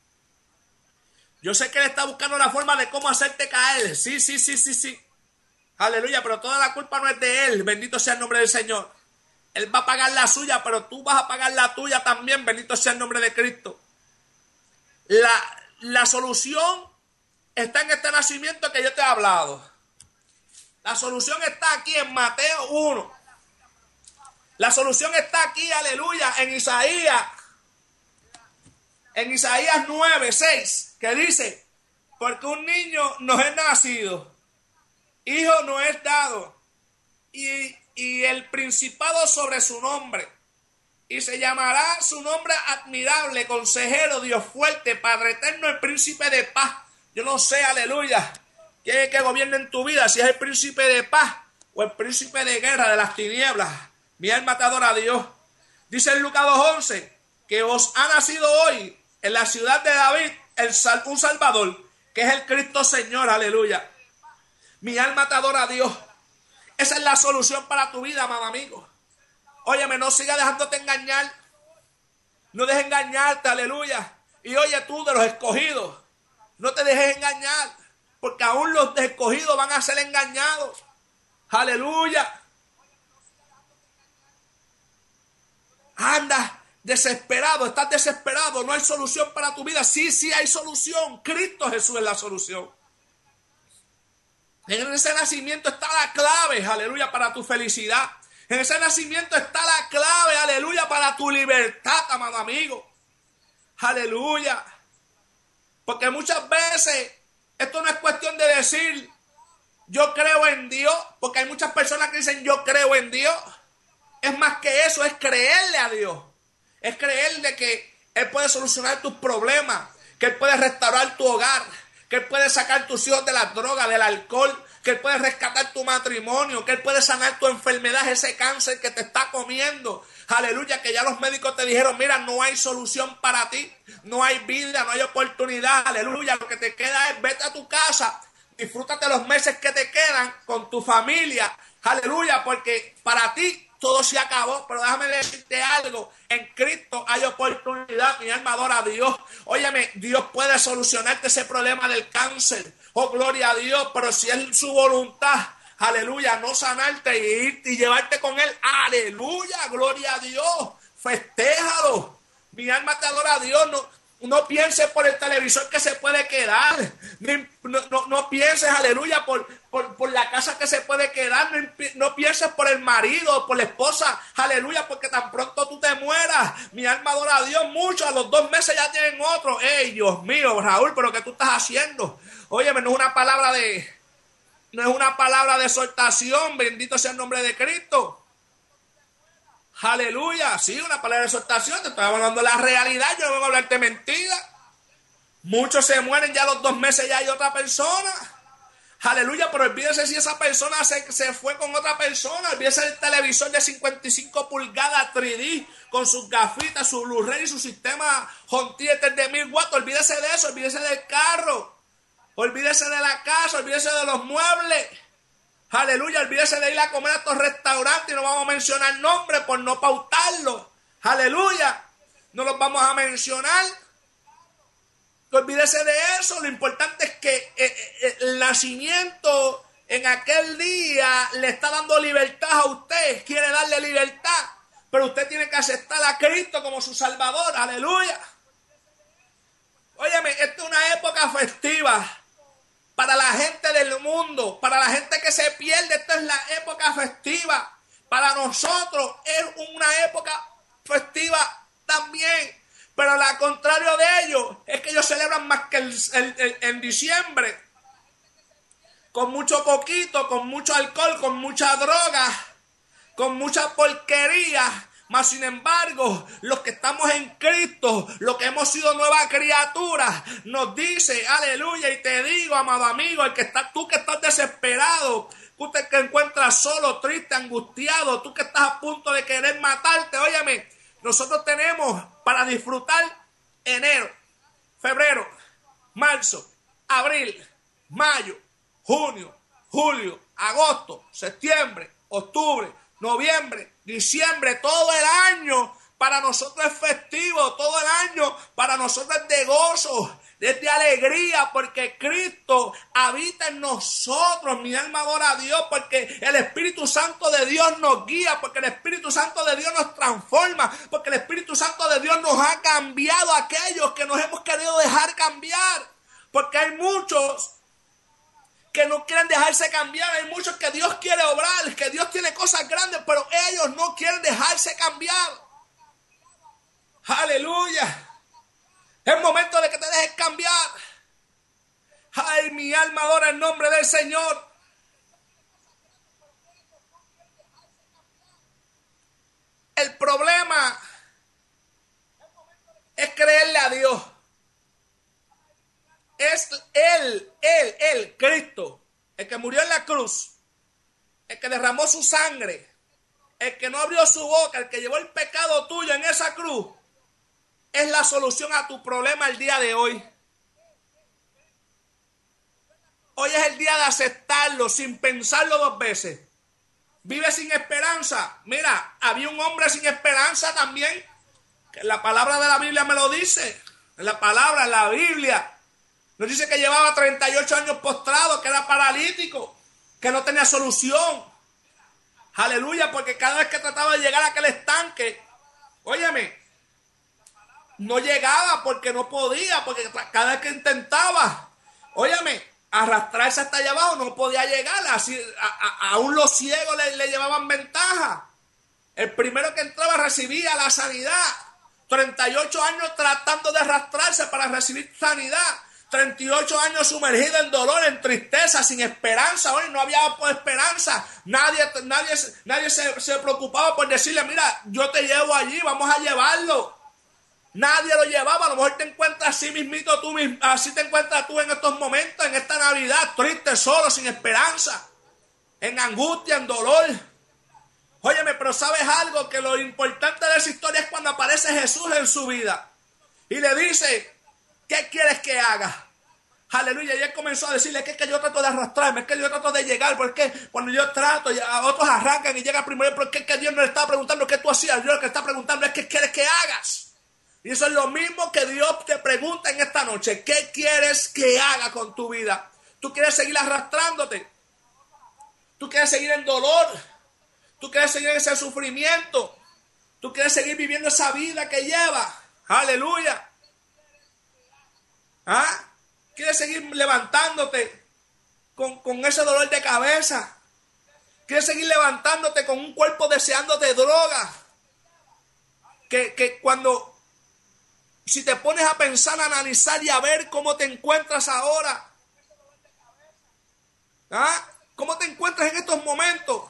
Yo sé que él está buscando la forma de cómo hacerte caer. Sí, sí, sí, sí, sí. Aleluya, pero toda la culpa no es de él. Bendito sea el nombre del Señor. Él va a pagar la suya, pero tú vas a pagar la tuya también. Bendito sea el nombre de Cristo. La, la solución está en este nacimiento que yo te he hablado. La solución está aquí en Mateo uno. La solución está aquí, aleluya, en Isaías. En Isaías nueve, seis, que dice, porque un niño nos es nacido, hijo nos es dado, y, y el principado sobre su nombre. Y se llamará su nombre admirable, consejero, Dios fuerte, Padre eterno, el príncipe de paz. Yo no sé, aleluya, quién es que gobierna en tu vida, si es el príncipe de paz o el príncipe de guerra, de las tinieblas. Mi alma te adora a Dios. Dice en Lucas dos once, que os ha nacido hoy en la ciudad de David el sal, un Salvador, que es el Cristo Señor, aleluya. Mi alma te adora a Dios. Esa es la solución para tu vida, amado amigo. Óyeme, no sigas dejándote engañar. No dejes engañarte, aleluya. Y oye tú de los escogidos, no te dejes engañar, porque aún los escogidos van a ser engañados. Aleluya. Anda desesperado, estás desesperado, no hay solución para tu vida. Sí, sí hay solución. Cristo Jesús es la solución. En ese nacimiento está la clave, aleluya, para tu felicidad. En ese nacimiento está la clave, aleluya, para tu libertad, amado amigo. Aleluya. Porque muchas veces esto no es cuestión de decir yo creo en Dios, porque hay muchas personas que dicen yo creo en Dios. Es más que eso, es creerle a Dios. Es creerle que Él puede solucionar tus problemas, que Él puede restaurar tu hogar, que Él puede sacar tus hijos de las drogas, del alcohol, que Él puede rescatar tu matrimonio, que Él puede sanar tu enfermedad, ese cáncer que te está comiendo. Aleluya, que ya los médicos te dijeron, mira, no hay solución para ti, no hay vida, no hay oportunidad. Aleluya, lo que te queda es vete a tu casa, disfrútate los meses que te quedan con tu familia. Aleluya, porque para ti todo se acabó, pero déjame decirte algo, en Cristo hay oportunidad, mi alma adora a Dios. Óyeme, Dios puede solucionarte ese problema del cáncer, oh gloria a Dios, pero si es su voluntad, aleluya, no sanarte y irte y llevarte con Él, aleluya, gloria a Dios, festéjalo, mi alma te adora a Dios. No, no pienses por el televisor que se puede quedar, no, no, no pienses, aleluya, por, por, por la casa que se puede quedar, no, no pienses por el marido, por la esposa, aleluya, porque tan pronto tú te mueras, mi alma adora a Dios mucho, a los dos meses ya tienen otro. Ey, Dios mío, Raúl, pero ¿qué tú estás haciendo? Óyeme, no es una palabra de, no es una palabra de exhortación, bendito sea el nombre de Cristo. Aleluya, sí, una palabra de exhortación, te estoy hablando de la realidad, yo no vengo a hablarte mentira. Muchos se mueren ya a los dos meses, ya hay otra persona. Aleluya, pero olvídese si esa persona se, se fue con otra persona. Olvídese del televisor de cincuenta y cinco pulgadas tres D con sus gafitas, su Blu-ray y su sistema home theater de mil watts. Olvídese de eso, olvídese del carro, olvídese de la casa, olvídese de los muebles. Aleluya, olvídese de ir a comer a estos restaurantes y no vamos a mencionar nombres por no pautarlos. Aleluya, no los vamos a mencionar. Olvídese de eso, lo importante es que eh, el nacimiento en aquel día le está dando libertad a usted, quiere darle libertad. Pero usted tiene que aceptar a Cristo como su Salvador. Aleluya. Óyeme, esta es una época festiva para la gente del mundo, para la gente que se pierde. Esta es la época festiva. Para nosotros es una época festiva también. Pero al contrario de ellos, es que ellos celebran más que el, el, el, en diciembre. Con mucho coquito, con mucho alcohol, con mucha droga, con mucha porquería. Mas sin embargo, los que estamos en Cristo, los que hemos sido nuevas criaturas, nos dice, aleluya, y te digo, amado amigo, el que está, tú que estás desesperado, tú te que encuentras solo, triste, angustiado, tú que estás a punto de querer matarte, óyeme, nosotros tenemos para disfrutar enero, febrero, marzo, abril, mayo, junio, julio, agosto, septiembre, octubre, noviembre, diciembre, todo el año para nosotros es festivo, todo el año para nosotros es de gozo, es de alegría, porque Cristo habita en nosotros. Mi alma adora a Dios, porque el Espíritu Santo de Dios nos guía, porque el Espíritu Santo de Dios nos transforma, porque el Espíritu Santo de Dios nos ha cambiado a aquellos que nos hemos querido dejar cambiar, porque hay muchos que no quieren dejarse cambiar, hay muchos que Dios quiere obrar, que Dios tiene cosas grandes, pero ellos no quieren dejarse cambiar. Aleluya. Es momento de que te dejes cambiar. Ay, mi alma adora el nombre del Señor. El problema es creerle a Dios. Es Él, Él, Él, Cristo, el que murió en la cruz, el que derramó su sangre, el que no abrió su boca, el que llevó el pecado tuyo en esa cruz, es la solución a tu problema el día de hoy. Hoy es el día de aceptarlo sin pensarlo dos veces. Vive sin esperanza. Mira, había un hombre sin esperanza también, que la palabra de la Biblia me lo dice. En la palabra, en la Biblia nos dice que llevaba treinta y ocho años postrado, que era paralítico, que no tenía solución. Aleluya, porque cada vez que trataba de llegar a aquel estanque, óyeme, no llegaba porque no podía, porque cada vez que intentaba, óyeme, arrastrarse hasta allá abajo no podía llegar. Así, a, a, aún los ciegos le, le llevaban ventaja. El primero que entraba recibía la sanidad. treinta y ocho años tratando de arrastrarse para recibir sanidad. treinta y ocho años sumergido en dolor, en tristeza, sin esperanza. Hoy no había esperanza. Nadie, nadie, nadie se, se preocupaba por decirle, mira, yo te llevo allí, vamos a llevarlo. Nadie lo llevaba. A lo mejor te encuentras así mismito tú, así te encuentras tú en estos momentos, en esta Navidad, triste, solo, sin esperanza, en angustia, en dolor. Óyeme, pero ¿sabes algo? Que lo importante de esa historia es cuando aparece Jesús en su vida y le dice, ¿qué quieres que haga? Aleluya. Y él comenzó a decirle que es que yo trato de arrastrarme, es que yo trato de llegar, porque cuando yo trato, a otros arrancan y llegan primero, porque es que Dios no le está preguntando qué tú hacías, Dios lo que está preguntando es qué quieres que hagas. Y eso es lo mismo que Dios te pregunta en esta noche. ¿Qué quieres que haga con tu vida? ¿Tú quieres seguir arrastrándote? ¿Tú quieres seguir en dolor? ¿Tú quieres seguir en ese sufrimiento? ¿Tú quieres seguir viviendo esa vida que lleva? Aleluya. ¿Ah? ¿Quieres seguir levantándote con, con ese dolor de cabeza? ¿Quieres seguir levantándote con un cuerpo deseándote droga? Que, que cuando... Si te pones a pensar, a analizar y a ver cómo te encuentras ahora. ¿Ah? ¿Cómo te encuentras en estos momentos?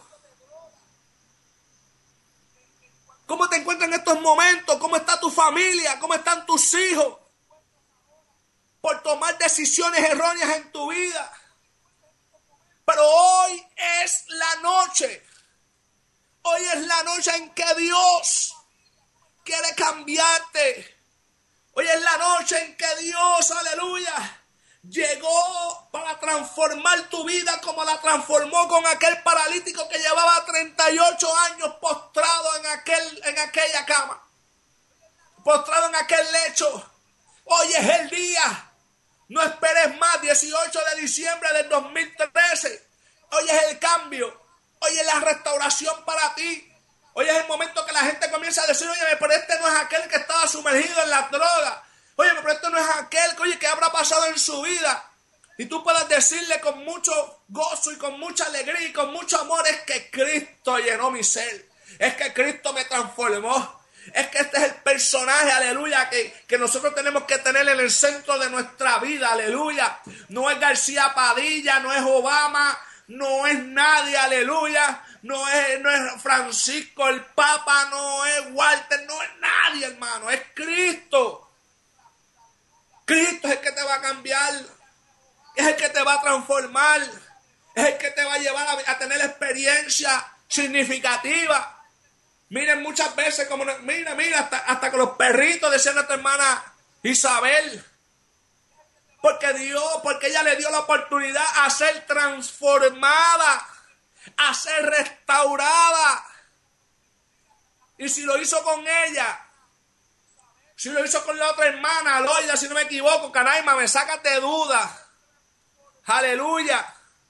¿Cómo te encuentras en estos momentos? ¿Cómo está tu familia? ¿Cómo están tus hijos? Por tomar decisiones erróneas en tu vida. Pero hoy es la noche. Hoy es la noche en que Dios quiere cambiarte. Hoy es la noche en que Dios, aleluya, llegó para transformar tu vida como la transformó con aquel paralítico que llevaba treinta y ocho años postrado en, aquel, en aquella cama, postrado en aquel lecho. Hoy es el día. No esperes más. dieciocho de diciembre del dos mil trece. Hoy es el cambio. Hoy es la restauración para ti. Hoy es el momento que la gente comienza a decir, oye, pero este no es aquel que estaba sumergido en la droga. Oye, pero este no es aquel que, oye, ¿qué habrá pasado en su vida? Y tú puedas decirle con mucho gozo y con mucha alegría y con mucho amor, es que Cristo llenó mi ser. Es que Cristo me transformó. Es que este es el personaje, aleluya, que, que nosotros tenemos que tener en el centro de nuestra vida, aleluya. No es García Padilla, no es Obama, no es nadie, aleluya. No es, no es Francisco el Papa, no es Walter, no es nadie, hermano. Es Cristo. Cristo es el que te va a cambiar. Es el que te va a transformar. Es el que te va a llevar a, a tener experiencia significativa. Miren muchas veces como, mira, mira, hasta, hasta que los perritos decían a nuestra hermana Isabel. Porque Dios, porque ella le dio la oportunidad a ser transformada, a ser restaurada. Y si lo hizo con ella, si lo hizo con la otra hermana, Loida, si no me equivoco, Canaima, me sacas de duda. Aleluya.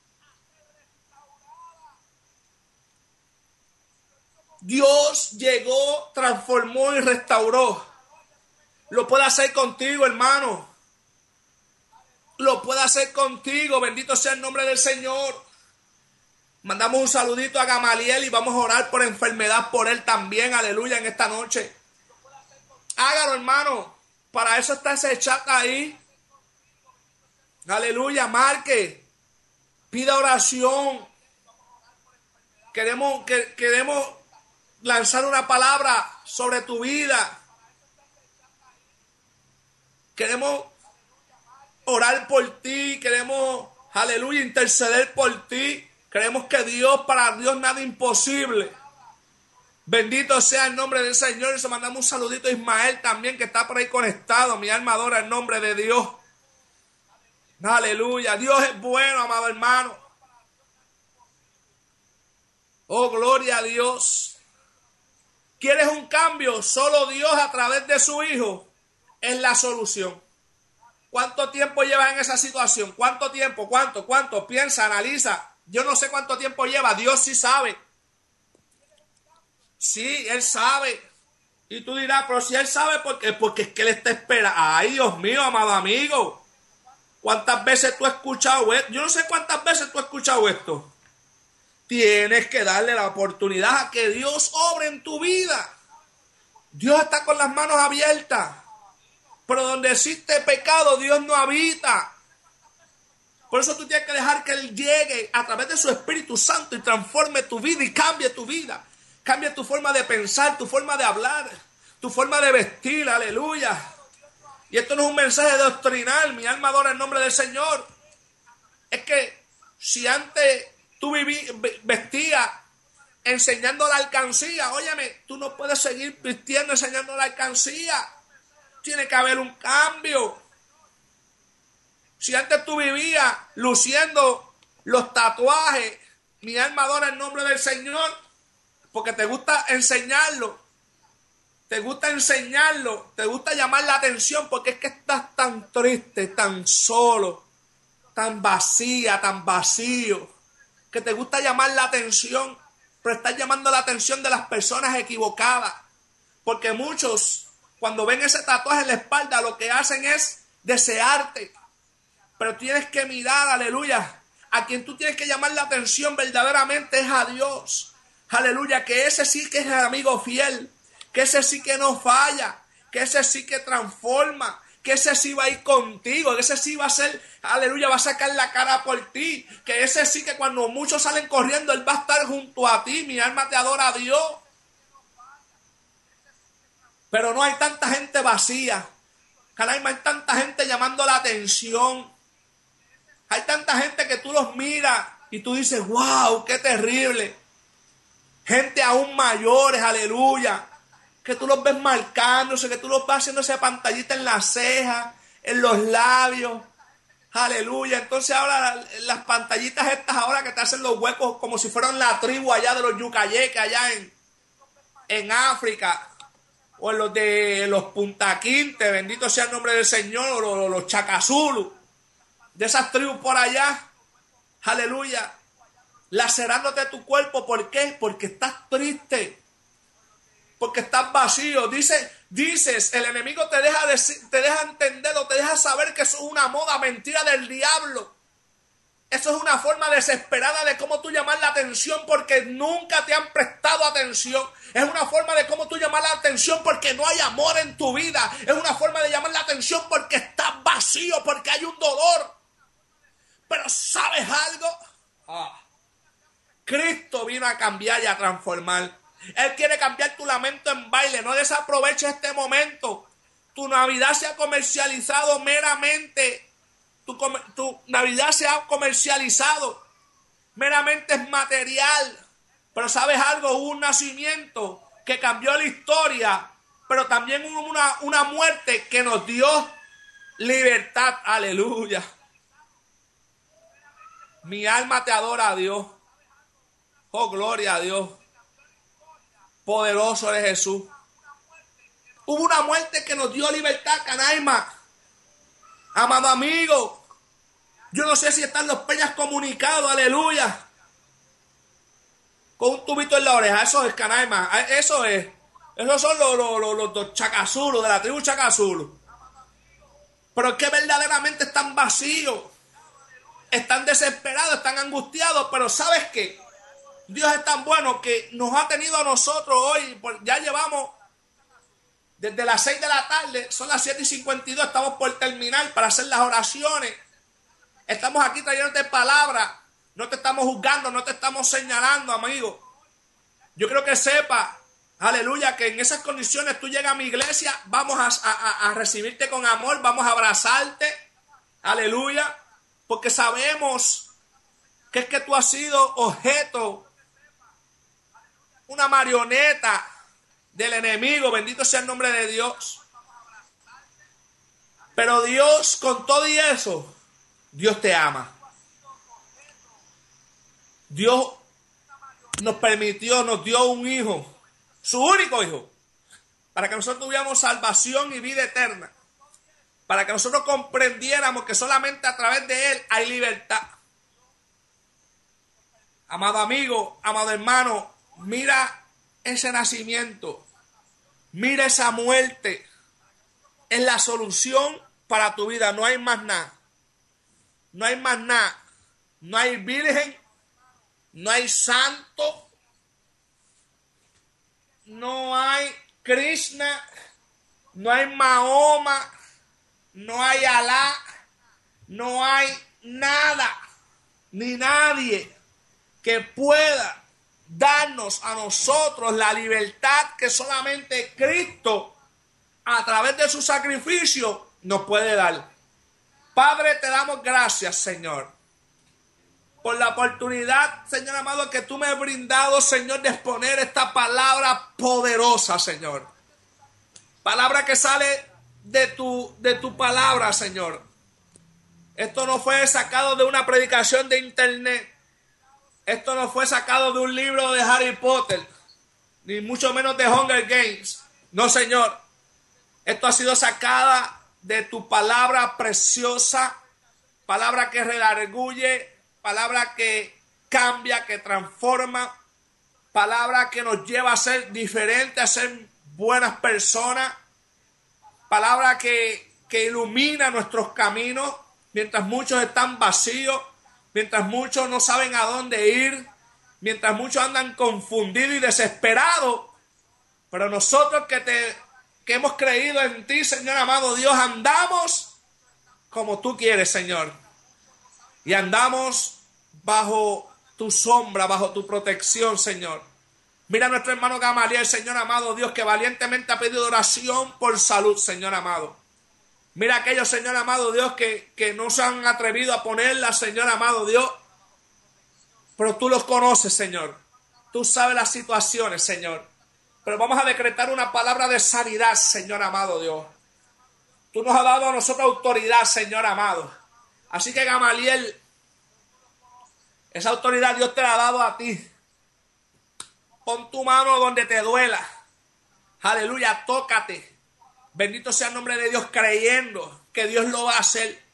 Dios llegó, transformó y restauró. Lo puede hacer contigo, hermano. Lo puede hacer contigo. Bendito sea el nombre del Señor. Mandamos un saludito a Gamaliel y vamos a orar por enfermedad por él también. Aleluya, en esta noche. Hágalo, hermano. Para eso está ese chat ahí. Aleluya, marque. Pida oración. Queremos, que, queremos lanzar una palabra sobre tu vida. Queremos orar por ti. Queremos, aleluya, interceder por ti. Creemos que Dios, para Dios nada imposible. Bendito sea el nombre del Señor. Y se mandamos un saludito a Ismael también, que está por ahí conectado. Mi alma adora el nombre de Dios. Aleluya. Dios es bueno, amado hermano. Oh, gloria a Dios. ¿Quieres un cambio? Solo Dios a través de su Hijo es la solución. ¿Cuánto tiempo llevas en esa situación? ¿Cuánto tiempo? ¿Cuánto? ¿Cuánto? Piensa, analiza. Yo no sé cuánto tiempo lleva. Dios sí sabe. Sí, Él sabe. Y tú dirás, pero si Él sabe, ¿por qué? Porque es que Él está esperando. Ay, Dios mío, amado amigo. ¿Cuántas veces tú has escuchado esto? Yo no sé cuántas veces tú has escuchado esto. Tienes que darle la oportunidad a que Dios obre en tu vida. Dios está con las manos abiertas. Pero donde existe pecado, Dios no habita. Por eso tú tienes que dejar que Él llegue a través de su Espíritu Santo y transforme tu vida y cambie tu vida. Cambie tu forma de pensar, tu forma de hablar, tu forma de vestir, aleluya. Y esto no es un mensaje doctrinal, mi alma adora el nombre del Señor. Es que si antes tú viví, vestías enseñando la alcancía, óyeme, tú no puedes seguir vistiendo enseñando la alcancía. Tiene que haber un cambio. Si antes tú vivías luciendo los tatuajes, mi alma adora el nombre del Señor, porque te gusta enseñarlo, te gusta enseñarlo, te gusta llamar la atención, porque es que estás tan triste, tan solo, tan vacía, tan vacío, que te gusta llamar la atención, pero estás llamando la atención de las personas equivocadas, porque muchos, cuando ven ese tatuaje en la espalda, lo que hacen es desearte. Pero tienes que mirar, aleluya, a quien tú tienes que llamar la atención verdaderamente es a Dios. Aleluya, que ese sí que es el amigo fiel, que ese sí que no falla, que ese sí que transforma, que ese sí va a ir contigo, que ese sí va a ser, aleluya, va a sacar la cara por ti, que ese sí que cuando muchos salen corriendo, Él va a estar junto a ti. Mi alma te adora a Dios. Pero no hay tanta gente vacía. Caramba, hay tanta gente llamando la atención. Hay tanta gente que tú los miras y tú dices, wow, qué terrible. Gente aún mayores, aleluya, que tú los ves marcándose, que tú los ves haciendo esa pantallita en las cejas, en los labios, aleluya. Entonces ahora las pantallitas estas ahora que te hacen los huecos como si fueran la tribu allá de los yucayeques, allá en, en África, o en los de los Punta Quinte, bendito sea el nombre del Señor, o los, los Chacazulu, de esas tribus por allá, aleluya, lacerándote tu cuerpo. ¿Por qué? Porque estás triste, porque estás vacío. Dice, dices, el enemigo te deja, decir, te deja entender o te deja saber que eso es una moda, mentira del diablo. Eso es una forma desesperada de cómo tú llamar la atención porque nunca te han prestado atención. Es una forma de cómo tú llamar la atención porque no hay amor en tu vida. Es una forma de llamar la atención porque estás vacío, porque hay un dolor. Pero ¿sabes algo? Ah, Cristo vino a cambiar y a transformar. Él quiere cambiar tu lamento en baile. No desaproveches este momento. Tu Navidad se ha comercializado meramente. Tu, tu Navidad se ha comercializado. Meramente es material. Pero ¿sabes algo? Hubo un nacimiento que cambió la historia. Pero también hubo una, una muerte que nos dio libertad. Aleluya. Mi alma te adora a Dios. Oh, gloria a Dios. Poderoso eres Jesús. Hubo una muerte que nos dio libertad, Canaima. Amado amigo, yo no sé si están los peñas comunicados, aleluya. Con un tubito en la oreja, eso es, Canaima, eso es. Esos son los, los, los, los, los chacazulos, de la tribu Chacazulu. Pero es que verdaderamente están vacíos. Están desesperados, están angustiados, pero ¿sabes qué? Dios es tan bueno que nos ha tenido a nosotros hoy, ya llevamos desde las seis de la tarde, son las siete y cincuenta y dos, estamos por terminar para hacer las oraciones. Estamos aquí trayéndote palabra, no te estamos juzgando, no te estamos señalando, amigo. Yo creo que sepa, aleluya, que en esas condiciones tú llegas a mi iglesia, vamos a, a, a recibirte con amor, vamos a abrazarte, aleluya, porque sabemos que es que tú has sido objeto, una marioneta del enemigo, bendito sea el nombre de Dios. Pero Dios, con todo y eso, Dios te ama. Dios nos permitió, nos dio un hijo, su único hijo, para que nosotros tuviéramos salvación y vida eterna. Para que nosotros comprendiéramos que solamente a través de Él hay libertad. Amado amigo, amado hermano, mira ese nacimiento, mira esa muerte, es la solución para tu vida, no hay más nada, no hay más nada, no hay virgen, no hay santo, no hay Krishna, no hay Mahoma, no hay Alá, no hay nada, ni nadie que pueda darnos a nosotros la libertad que solamente Cristo, a través de su sacrificio, nos puede dar. Padre, te damos gracias, Señor, por la oportunidad, Señor amado, que tú me has brindado, Señor, de exponer esta palabra poderosa, Señor. Palabra que sale de tu, de tu palabra, Señor. Esto no fue sacado de una predicación de internet. Esto no fue sacado de un libro de Harry Potter, ni mucho menos de Hunger Games. No, Señor. Esto ha sido sacada de tu palabra preciosa, palabra que redarguye, palabra que cambia, que transforma, palabra que nos lleva a ser diferentes, a ser buenas personas, palabra que, que ilumina nuestros caminos mientras muchos están vacíos. Mientras muchos no saben a dónde ir, mientras muchos andan confundidos y desesperados, pero nosotros que, te, que hemos creído en ti, Señor amado Dios, andamos como tú quieres, Señor, y andamos bajo tu sombra, bajo tu protección, Señor. Mira a nuestro hermano Gamaliel, Señor amado Dios, que valientemente ha pedido oración por salud, Señor amado. Mira aquellos, Señor amado Dios, que, que no se han atrevido a ponerla, Señor amado Dios. Pero tú los conoces, Señor. Tú sabes las situaciones, Señor. Pero vamos a decretar una palabra de sanidad, Señor amado Dios. Tú nos has dado a nosotros autoridad, Señor amado. Así que, Gamaliel, esa autoridad Dios te la ha dado a ti. Pon tu mano donde te duela. Aleluya, tócate. Bendito sea el nombre de Dios, creyendo que Dios lo va a hacer.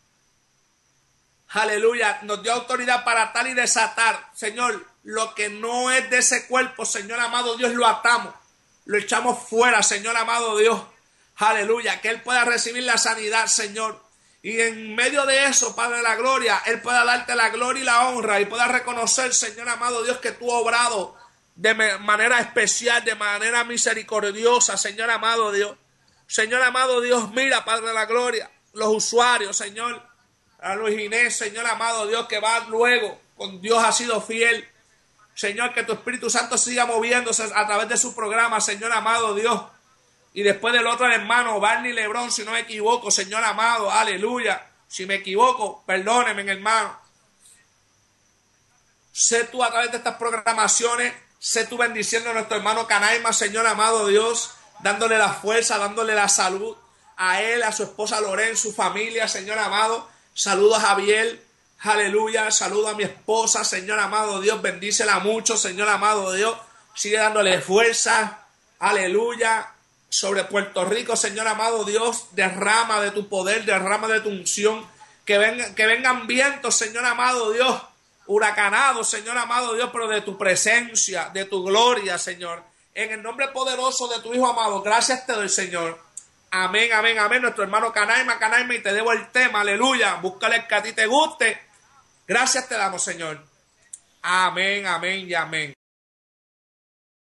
Aleluya, nos dio autoridad para atar y desatar. Señor, lo que no es de ese cuerpo, Señor amado Dios, lo atamos. lo echamos fuera, Señor amado Dios. Aleluya, que Él pueda recibir la sanidad, Señor. Y en medio de eso, Padre de la gloria, Él pueda darte la gloria y la honra y pueda reconocer, Señor amado Dios, que tú has obrado de manera especial, de manera misericordiosa, Señor amado Dios. Señor amado Dios, mira, Padre de la gloria, los usuarios, Señor, a Luis Inés, Señor amado Dios, que va luego, con Dios ha sido fiel. Señor, que tu Espíritu Santo siga moviéndose a través de su programa, Señor amado Dios. Y después del otro hermano, Barney Lebrón, si no me equivoco, Señor amado, aleluya. Si me equivoco, perdóneme, hermano. Sé tú a través de estas programaciones, sé tú bendiciendo a nuestro hermano Canaima, Señor amado Dios, dándole la fuerza, dándole la salud a él, a su esposa Loren, su familia, Señor amado. Saludo a Javier, aleluya. Saludo a mi esposa, Señor amado Dios, bendícela mucho, Señor amado Dios. Sigue dándole fuerza, aleluya. Sobre Puerto Rico, Señor amado Dios, derrama de tu poder, derrama de tu unción, que, venga, que vengan vientos, Señor amado Dios, huracanados, Señor amado Dios, pero de tu presencia, de tu gloria, Señor, en el nombre poderoso de tu Hijo amado. Gracias te doy, Señor. Amén, amén, amén. Nuestro hermano Canaima, Canaima, y te debo el tema, aleluya, búscale el que a ti te guste. Gracias te damos, Señor. Amén, amén y amén.